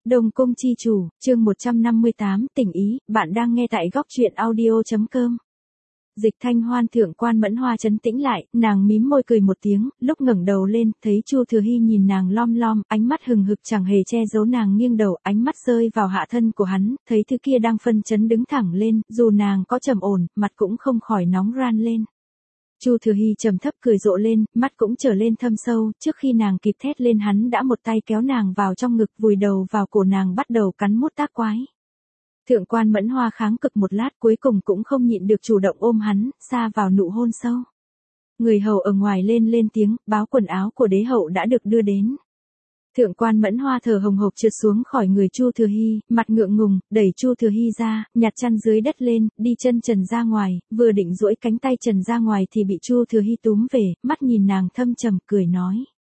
Đông Cung chi chủ, chương 158, tình ý, bạn đang nghe tại góc truyện audio.com. Dịch Thanh Hoan thượng quan Mẫn Hoa trấn tĩnh lại, nàng mím môi cười một tiếng, lúc ngẩng đầu lên, thấy Chu Thừa Hy nhìn nàng lom lom, ánh mắt hừng hực chẳng hề che giấu nàng nghiêng đầu, ánh mắt rơi vào hạ thân của hắn, thấy thứ kia đang phân chấn đứng thẳng lên, dù nàng có trầm ổn, mặt cũng không khỏi nóng ran lên. Chu Thừa Hy trầm thấp cười rộ lên, mắt cũng trở lên thâm sâu, trước khi nàng kịp thét lên hắn đã một tay kéo nàng vào trong ngực, vùi đầu vào cổ nàng bắt đầu cắn mút tác quái. Thượng quan Mẫn Hoa kháng cực một lát cuối cùng cũng không nhịn được chủ động ôm hắn, sa vào nụ hôn sâu. Người hầu ở ngoài lên tiếng, báo quần áo của đế hậu đã được đưa đến. Thượng quan Mẫn Hoa thở hồng hộc trượt xuống khỏi người Chu Thừa Hy, mặt ngượng ngùng, đẩy Chu Thừa Hy ra, nhặt chăn dưới đất lên, đi chân trần ra ngoài, vừa định duỗi cánh tay trần ra ngoài thì bị Chu Thừa Hy túm về, mắt nhìn nàng thâm trầm cười nói.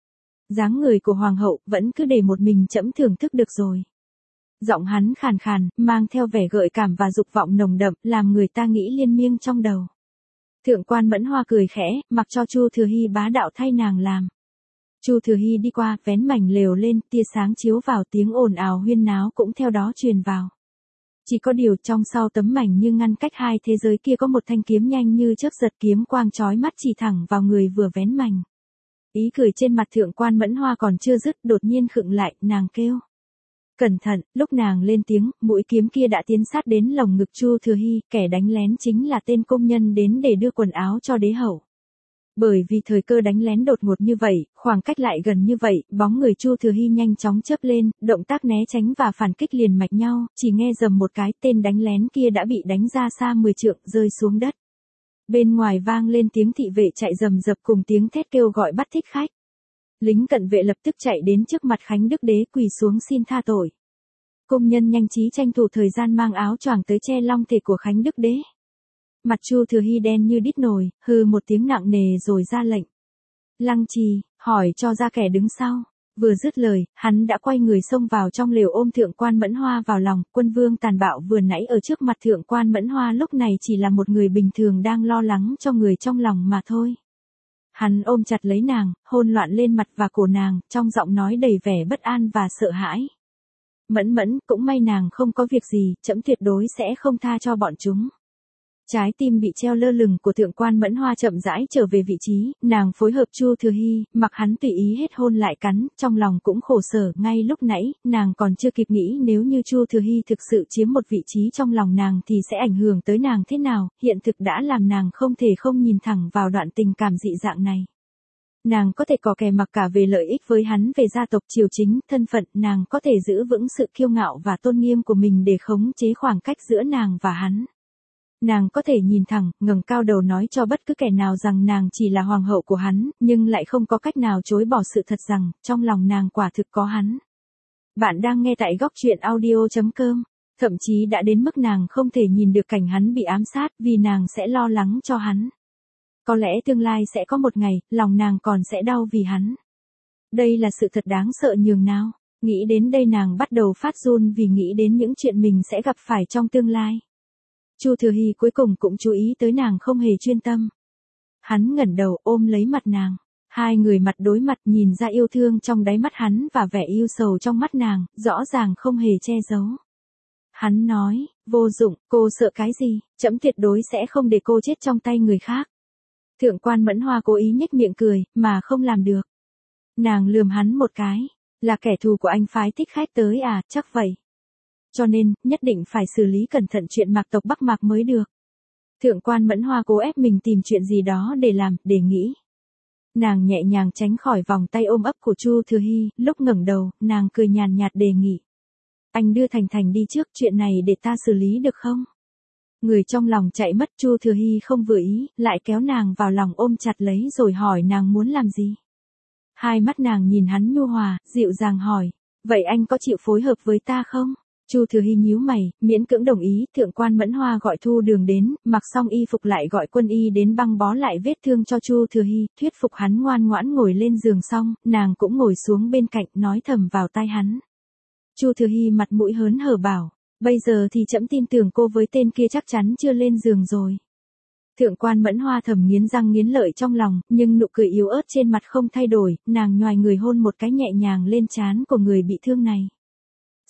Dáng người của hoàng hậu vẫn cứ để một mình trẫm thưởng thức được rồi. Giọng hắn khàn khàn, mang theo vẻ gợi cảm và dục vọng nồng đậm, làm người ta nghĩ liên miên trong đầu. Thượng quan Mẫn Hoa cười khẽ, mặc cho Chu Thừa Hy bá đạo thay nàng làm. Chu Thừa Hy đi qua, vén mảnh lều lên, tia sáng chiếu vào, tiếng ồn ào huyên náo cũng theo đó truyền vào. Chỉ có điều trong sau tấm mảnh như ngăn cách hai thế giới kia có một thanh kiếm nhanh như chớp giật, kiếm quang chói mắt chỉ thẳng vào người vừa vén mảnh. Ý cười trên mặt thượng quan Mẫn Hoa còn chưa dứt, đột nhiên khựng lại, nàng kêu. Cẩn thận, lúc nàng lên tiếng, mũi kiếm kia đã tiến sát đến lồng ngực Chu Thừa Hy, kẻ đánh lén chính là tên công nhân đến để đưa quần áo cho đế hậu. Bởi vì thời cơ đánh lén đột ngột như vậy, khoảng cách lại gần như vậy, bóng người Chu Thừa Hy nhanh chóng chớp lên, động tác né tránh và phản kích liền mạch nhau, chỉ nghe rầm một cái, tên đánh lén kia đã bị đánh ra xa 10 trượng, rơi xuống đất. Bên ngoài vang lên tiếng thị vệ chạy rầm rập cùng tiếng thét kêu gọi bắt thích khách. Lính cận vệ lập tức chạy đến trước mặt Khánh Đức Đế quỳ xuống xin tha tội. Công nhân nhanh trí tranh thủ thời gian mang áo choàng tới che long thể của Khánh Đức Đế. Mặt Chu Thừa Hy đen như đít nồi, hừ một tiếng nặng nề rồi ra lệnh. Lăng Trì, hỏi cho ra kẻ đứng sau. Vừa dứt lời, hắn đã quay người xông vào trong lều ôm thượng quan Mẫn Hoa vào lòng. Quân vương tàn bạo vừa nãy ở trước mặt thượng quan Mẫn Hoa lúc này chỉ là một người bình thường đang lo lắng cho người trong lòng mà thôi. Hắn ôm chặt lấy nàng, hôn loạn lên mặt và cổ nàng, trong giọng nói đầy vẻ bất an và sợ hãi. Mẫn Mẫn, cũng may nàng không có việc gì, trẫm tuyệt đối sẽ không tha cho bọn chúng. Trái tim bị treo lơ lửng của thượng quan Mẫn Hoa chậm rãi trở về vị trí, nàng phối hợp Chu Thừa Hy, mặc hắn tùy ý hết hôn lại cắn, trong lòng cũng khổ sở, ngay lúc nãy, nàng còn chưa kịp nghĩ nếu như Chu Thừa Hy thực sự chiếm một vị trí trong lòng nàng thì sẽ ảnh hưởng tới nàng thế nào, hiện thực đã làm nàng không thể không nhìn thẳng vào đoạn tình cảm dị dạng này. Nàng có thể có kè mặc cả về lợi ích với hắn, về gia tộc triều chính, thân phận, nàng có thể giữ vững sự kiêu ngạo và tôn nghiêm của mình để khống chế khoảng cách giữa nàng và hắn. Nàng có thể nhìn thẳng, ngẩng cao đầu nói cho bất cứ kẻ nào rằng nàng chỉ là hoàng hậu của hắn, nhưng lại không có cách nào chối bỏ sự thật rằng, trong lòng nàng quả thực có hắn. Bạn đang nghe tại góc truyện audio.com, thậm chí đã đến mức nàng không thể nhìn được cảnh hắn bị ám sát vì nàng sẽ lo lắng cho hắn. Có lẽ tương lai sẽ có một ngày, lòng nàng còn sẽ đau vì hắn. Đây là sự thật đáng sợ nhường nào. Nghĩ đến đây nàng bắt đầu phát run vì nghĩ đến những chuyện mình sẽ gặp phải trong tương lai. Chu Thừa Hy cuối cùng cũng chú ý tới nàng không hề chuyên tâm. Hắn ngẩng đầu ôm lấy mặt nàng. Hai người mặt đối mặt nhìn ra yêu thương trong đáy mắt hắn và vẻ yêu sầu trong mắt nàng, rõ ràng không hề che giấu. Hắn nói, vô dụng, cô sợ cái gì, trẫm tuyệt đối sẽ không để cô chết trong tay người khác. Thượng quan Mẫn Hoa cố ý nhếch miệng cười, mà không làm được. Nàng lườm hắn một cái, là kẻ thù của anh phái thích khách tới à, chắc vậy. Cho nên, nhất định phải xử lý cẩn thận chuyện Mạc tộc Bắc Mạc mới được. Thượng quan Mẫn Hoa cố ép mình tìm chuyện gì đó để làm, để nghĩ. Nàng nhẹ nhàng tránh khỏi vòng tay ôm ấp của Chu Thừa Hy, lúc ngẩng đầu, nàng cười nhàn nhạt đề nghị. Anh đưa Thành Thành đi trước, chuyện này để ta xử lý được không? Người trong lòng chạy mất, Chu Thừa Hy không vừa ý, lại kéo nàng vào lòng ôm chặt lấy rồi hỏi nàng muốn làm gì. Hai mắt nàng nhìn hắn nhu hòa, dịu dàng hỏi, vậy anh có chịu phối hợp với ta không? Chu Thừa Hy nhíu mày, miễn cưỡng đồng ý. Thượng quan Mẫn Hoa gọi Thu Đường đến, mặc xong y phục lại gọi quân y đến băng bó lại vết thương cho Chu Thừa Hy, thuyết phục hắn ngoan ngoãn ngồi lên giường xong, nàng cũng ngồi xuống bên cạnh nói thầm vào tai hắn. Chu Thừa Hy mặt mũi hớn hở bảo, bây giờ thì trẫm tin tưởng cô với tên kia chắc chắn chưa lên giường rồi. Thượng quan Mẫn Hoa thầm nghiến răng nghiến lợi trong lòng, nhưng nụ cười yếu ớt trên mặt không thay đổi, nàng nhoài người hôn một cái nhẹ nhàng lên trán của người bị thương này.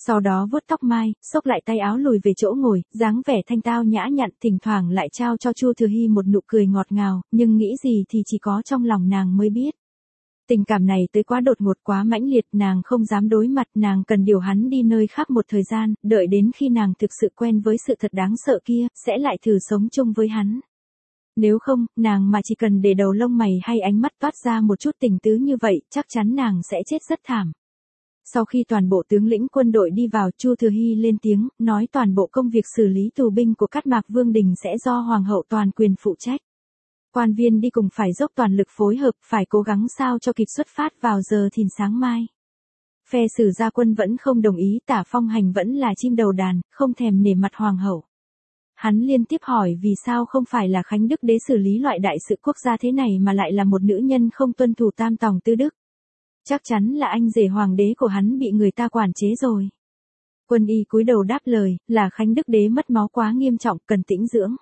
Sau đó vuốt tóc mai, xốc lại tay áo lùi về chỗ ngồi, dáng vẻ thanh tao nhã nhặn, thỉnh thoảng lại trao cho Chu Thừa Hy một nụ cười ngọt ngào, nhưng nghĩ gì thì chỉ có trong lòng nàng mới biết. Tình cảm này tới quá đột ngột, quá mãnh liệt, nàng không dám đối mặt, nàng cần điều hắn đi nơi khác một thời gian, đợi đến khi nàng thực sự quen với sự thật đáng sợ kia, sẽ lại thử sống chung với hắn. Nếu không, nàng mà chỉ cần để đầu lông mày hay ánh mắt toát ra một chút tình tứ như vậy, chắc chắn nàng sẽ chết rất thảm. Sau khi toàn bộ tướng lĩnh quân đội đi vào, Chu Thừa Hy lên tiếng, nói toàn bộ công việc xử lý tù binh của Cát Mạc Vương Đình sẽ do Hoàng hậu toàn quyền phụ trách. Quan viên đi cùng phải dốc toàn lực phối hợp, phải cố gắng sao cho kịp xuất phát vào giờ thìn sáng mai. Phe Sử Gia Quân vẫn không đồng ý, Tả Phong Hành vẫn là chim đầu đàn, không thèm nể mặt Hoàng hậu. Hắn liên tiếp hỏi vì sao không phải là Khánh Đức Đế xử lý loại đại sự quốc gia thế này mà lại là một nữ nhân không tuân thủ tam tòng tư đức. Chắc chắn là anh rể hoàng đế của hắn bị người ta quản chế rồi. Quân y cúi đầu đáp lời, là Khánh Đức Đế mất máu quá nghiêm trọng, cần tĩnh dưỡng.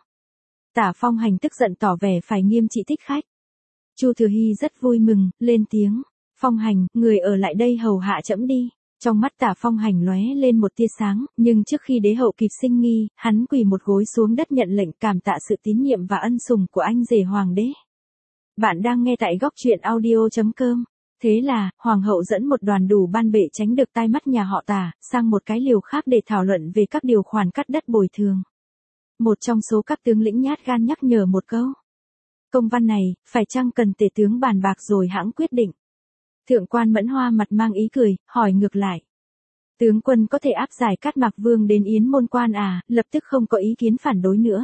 Tả Phong Hành tức giận tỏ vẻ phải nghiêm trị thích khách. Chu Thừa Hy rất vui mừng, lên tiếng, Phong Hành, người ở lại đây hầu hạ trẫm đi. Trong mắt Tả Phong Hành lóe lên một tia sáng, nhưng trước khi đế hậu kịp sinh nghi, hắn quỳ một gối xuống đất nhận lệnh, cảm tạ sự tín nhiệm và ân sủng của anh rể hoàng đế. Bạn đang nghe tại góc truyện audio.com. Thế là, Hoàng hậu dẫn một đoàn đủ ban bệ tránh được tai mắt nhà họ Tả, sang một cái liều khác để thảo luận về các điều khoản cắt đất bồi thường. Một trong số các tướng lĩnh nhát gan nhắc nhở một câu. Công văn này, phải chăng cần tể tướng bàn bạc rồi hãng quyết định? Thượng quan Mẫn Hoa mặt mang ý cười, hỏi ngược lại. Tướng quân có thể áp giải Cát Mạc Vương đến Yến Môn Quan à, lập tức không có ý kiến phản đối nữa.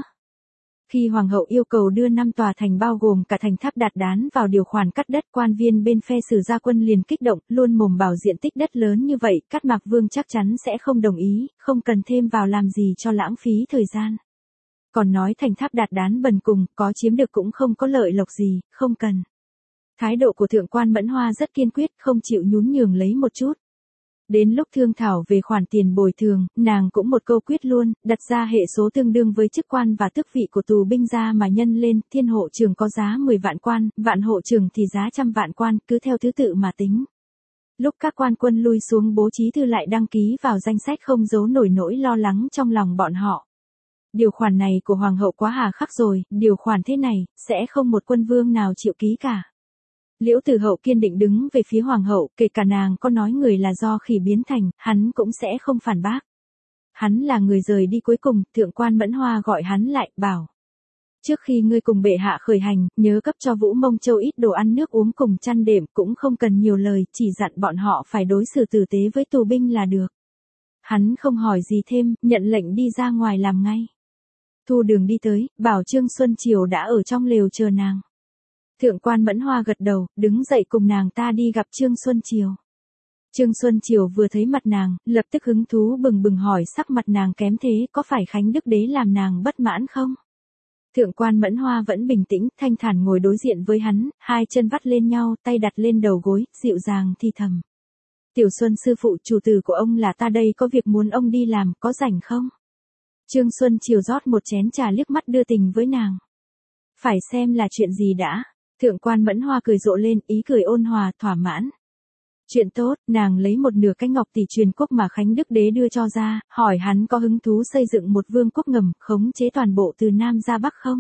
Khi Hoàng hậu yêu cầu đưa 5 tòa thành bao gồm cả thành Tháp Đạt Đán vào điều khoản cắt đất, quan viên bên phe Sử Gia Quân liền kích động, luôn mồm bảo diện tích đất lớn như vậy, Cát Mạc Vương chắc chắn sẽ không đồng ý, không cần thêm vào làm gì cho lãng phí thời gian. Còn nói thành Tháp Đạt Đán bần cùng, có chiếm được cũng không có lợi lộc gì, không cần. Thái độ của Thượng quan Mẫn Hoa rất kiên quyết, không chịu nhún nhường lấy một chút. Đến lúc thương thảo về khoản tiền bồi thường, nàng cũng một câu quyết luôn, đặt ra hệ số tương đương với chức quan và tước vị của tù binh ra mà nhân lên, thiên hộ trưởng có giá 10 vạn quan, vạn hộ trưởng thì giá 100 vạn quan, cứ theo thứ tự mà tính. Lúc các quan quân lui xuống, bố trí thư lại đăng ký vào danh sách, không giấu nổi nỗi lo lắng trong lòng bọn họ. Điều khoản này của Hoàng hậu quá hà khắc rồi, điều khoản thế này, sẽ không một quân vương nào chịu ký cả. Liễu Tử Hậu kiên định đứng về phía Hoàng hậu, kể cả nàng có nói người là do khỉ biến thành, hắn cũng sẽ không phản bác. Hắn là người rời đi cuối cùng, Thượng quan Mẫn Hoa gọi hắn lại, bảo. Trước khi ngươi cùng bệ hạ khởi hành, nhớ cấp cho Vũ Mông Châu ít đồ ăn nước uống cùng chăn đệm, cũng không cần nhiều lời, chỉ dặn bọn họ phải đối xử tử tế với tù binh là được. Hắn không hỏi gì thêm, nhận lệnh đi ra ngoài làm ngay. Thu Đường đi tới, bảo Trương Xuân Triều đã ở trong lều chờ nàng. Thượng quan Mẫn Hoa gật đầu, đứng dậy cùng nàng ta đi gặp Trương Xuân Triều. Trương Xuân Triều vừa thấy mặt nàng, lập tức hứng thú bừng bừng hỏi sắc mặt nàng kém thế, có phải Khánh Đức Đế làm nàng bất mãn không? Thượng quan Mẫn Hoa vẫn bình tĩnh, thanh thản ngồi đối diện với hắn, hai chân vắt lên nhau, tay đặt lên đầu gối, dịu dàng thì thầm. Tiểu Xuân sư phụ, chủ tử của ông là ta đây, có việc muốn ông đi làm, có rảnh không? Trương Xuân Triều rót một chén trà, liếc mắt đưa tình với nàng. Phải xem là chuyện gì đã. Thượng quan Mẫn Hoa cười rộ lên, ý cười ôn hòa, thỏa mãn. Chuyện tốt, nàng lấy một nửa cái ngọc tỷ truyền quốc mà Khánh Đức Đế đưa cho ra, hỏi hắn có hứng thú xây dựng một vương quốc ngầm, khống chế toàn bộ từ Nam ra Bắc không?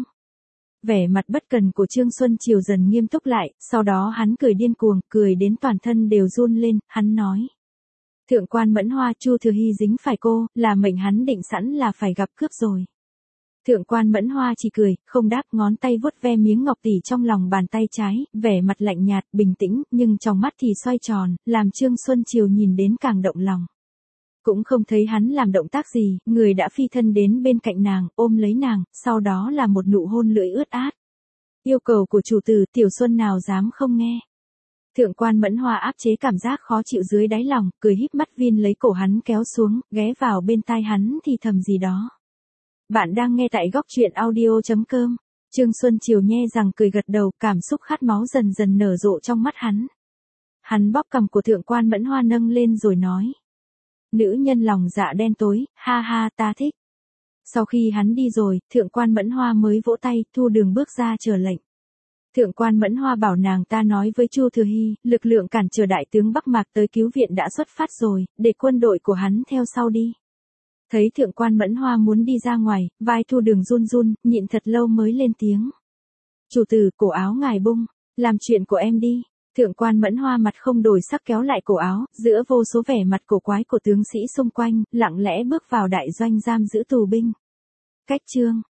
Vẻ mặt bất cần của Trương Xuân Triều dần nghiêm túc lại, sau đó hắn cười điên cuồng, cười đến toàn thân đều run lên, hắn nói. Thượng quan Mẫn Hoa, Chu Thừa Hy dính phải cô, là mệnh hắn định sẵn là phải gặp cướp rồi. Thượng quan Mẫn Hoa chỉ cười, không đáp, ngón tay vuốt ve miếng ngọc tỷ trong lòng bàn tay trái, vẻ mặt lạnh nhạt, bình tĩnh, nhưng trong mắt thì xoay tròn, làm Trương Xuân Triều nhìn đến càng động lòng. Cũng không thấy hắn làm động tác gì, người đã phi thân đến bên cạnh nàng, ôm lấy nàng, sau đó là một nụ hôn lưỡi ướt át. Yêu cầu của chủ tử, Tiểu Xuân nào dám không nghe. Thượng quan Mẫn Hoa áp chế cảm giác khó chịu dưới đáy lòng, cười híp mắt viên lấy cổ hắn kéo xuống, ghé vào bên tai hắn thì thầm gì đó. Bạn đang nghe tại góc truyện audio.com. Trương Xuân Triều nhe rằng cười gật đầu, cảm xúc khát máu dần dần nở rộ trong mắt hắn. Hắn bóp cằm của Thượng quan Mẫn Hoa nâng lên rồi nói. Nữ nhân lòng dạ đen tối, ha ha, ta thích. Sau khi hắn đi rồi, Thượng quan Mẫn Hoa mới vỗ tay, Thu Đường bước ra chờ lệnh. Thượng quan Mẫn Hoa bảo nàng ta nói với Chu Thừa Hy, lực lượng cản trở đại tướng Bắc Mạc tới cứu viện đã xuất phát rồi, để quân đội của hắn theo sau đi. Thấy thượng quan Mẫn Hoa muốn đi ra ngoài, vai Thu Đường run run, nhịn thật lâu mới lên tiếng. Chủ tử, cổ áo ngài bung, làm chuyện của em đi. Thượng quan Mẫn Hoa mặt không đổi sắc kéo lại cổ áo, giữa vô số vẻ mặt cổ quái của tướng sĩ xung quanh, lặng lẽ bước vào đại doanh giam giữ tù binh. Cách chương